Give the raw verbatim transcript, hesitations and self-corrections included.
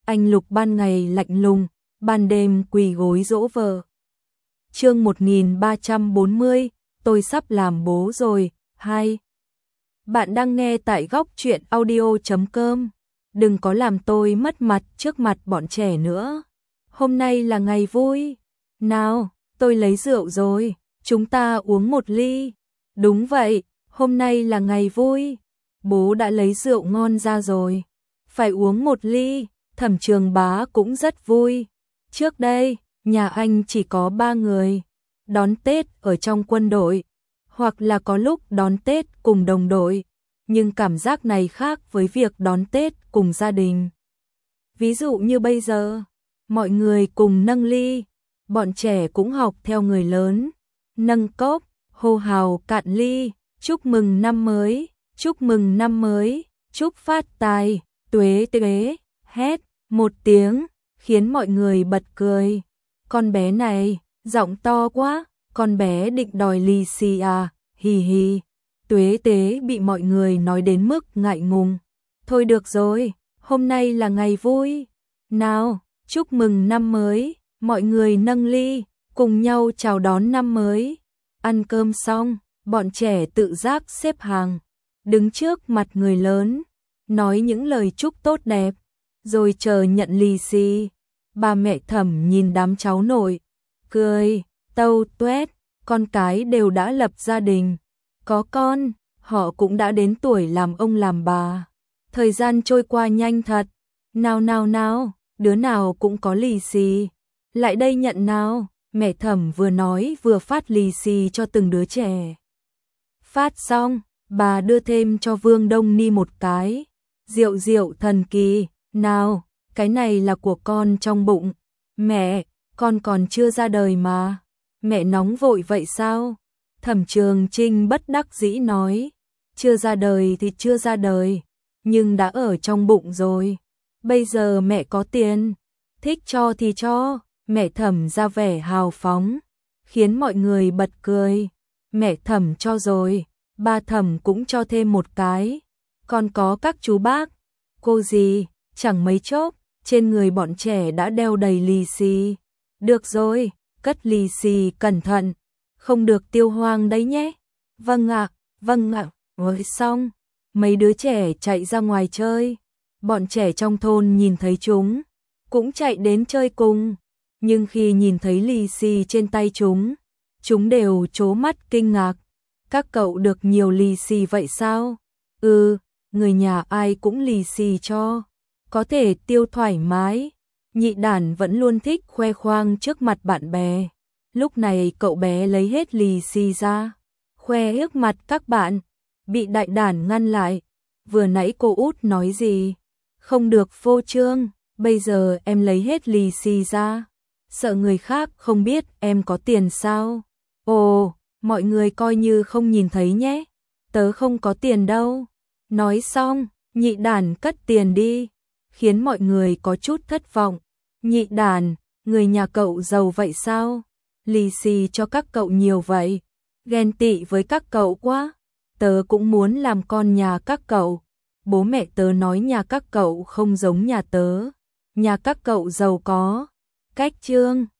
anh Lục ban ngày lạnh lùng, ban đêm quỳ gối dỗ vợ. Chương một nghìn ba trăm bốn mươi, tôi sắp làm bố rồi. Hai. Bạn đang nghe tại góc truyện audio chấm com. Đừng có làm tôi mất mặt trước mặt bọn trẻ nữa. Hôm nay là ngày vui. Nào, tôi lấy rượu rồi, chúng ta uống một ly. Đúng vậy, hôm nay là ngày vui. Bố đã lấy rượu ngon ra rồi. Phải uống một ly. Thẩm Trường Bá cũng rất vui. Trước đây, nhà anh chỉ có ba người. Đón Tết ở trong quân đội, hoặc là có lúc đón Tết cùng đồng đội. Nhưng cảm giác này khác với việc đón Tết cùng gia đình. Ví dụ như bây giờ, mọi người cùng nâng ly, bọn trẻ cũng học theo người lớn. Nâng cốc, hô hào cạn ly, chúc mừng năm mới, chúc mừng năm mới, chúc phát tài, tuế tuế, hét một tiếng, khiến mọi người bật cười. Con bé này, giọng to quá, con bé định đòi lì xì à, hì hì. Tuế tế bị mọi người nói đến mức ngại ngùng. Thôi được rồi, hôm nay là ngày vui. Nào, chúc mừng năm mới, mọi người nâng ly, cùng nhau chào đón năm mới. Ăn cơm xong, bọn trẻ tự giác xếp hàng, đứng trước mặt người lớn, nói những lời chúc tốt đẹp, rồi chờ nhận lì xì. Bà mẹ Thẩm nhìn đám cháu nội, cười, tâu tuét, con cái đều đã lập gia đình, có con, họ cũng đã đến tuổi làm ông làm bà. Thời gian trôi qua nhanh thật, nào nào nào, đứa nào cũng có lì xì, lại đây nhận nào. Mẹ Thẩm vừa nói vừa phát lì xì cho từng đứa trẻ. Phát xong, bà đưa thêm cho Vương Đông Ni một cái. Rượu rượu thần kỳ, nào, cái này là của con trong bụng. Mẹ, con còn chưa ra đời mà. Mẹ nóng vội vậy sao? Thẩm Trường Trinh bất đắc dĩ nói. Chưa ra đời thì chưa ra đời, nhưng đã ở trong bụng rồi. Bây giờ mẹ có tiền, thích cho thì cho. Mẹ Thẩm ra vẻ hào phóng, khiến mọi người bật cười. Mẹ Thẩm cho rồi, ba Thẩm cũng cho thêm một cái. Còn có các chú bác, cô dì, chẳng mấy chốc, trên người bọn trẻ đã đeo đầy lì xì. Được rồi, cất lì xì cẩn thận, không được tiêu hoang đấy nhé. Vâng ạ, vâng ạ. Rồi xong, mấy đứa trẻ chạy ra ngoài chơi. Bọn trẻ trong thôn nhìn thấy chúng, cũng chạy đến chơi cùng. Nhưng khi nhìn thấy lì xì trên tay chúng, chúng đều trố mắt kinh ngạc. Các cậu được nhiều lì xì vậy sao? Ừ, người nhà ai cũng lì xì cho, có thể tiêu thoải mái. Nhị Đản vẫn luôn thích khoe khoang trước mặt bạn bè. Lúc này cậu bé lấy hết lì xì ra, khoe trước mặt các bạn, bị Đại Đản ngăn lại. Vừa nãy cô út nói gì? Không được phô trương, bây giờ em lấy hết lì xì ra. Sợ người khác không biết em có tiền sao? Ồ, mọi người coi như không nhìn thấy nhé. Tớ không có tiền đâu. Nói xong, Nhị Đản cất tiền đi, khiến mọi người có chút thất vọng. Nhị Đản, người nhà cậu giàu vậy sao? Lì xì cho các cậu nhiều vậy. Ghen tị với các cậu quá. Tớ cũng muốn làm con nhà các cậu. Bố mẹ tớ nói nhà các cậu không giống nhà tớ. Nhà các cậu giàu có cách trương.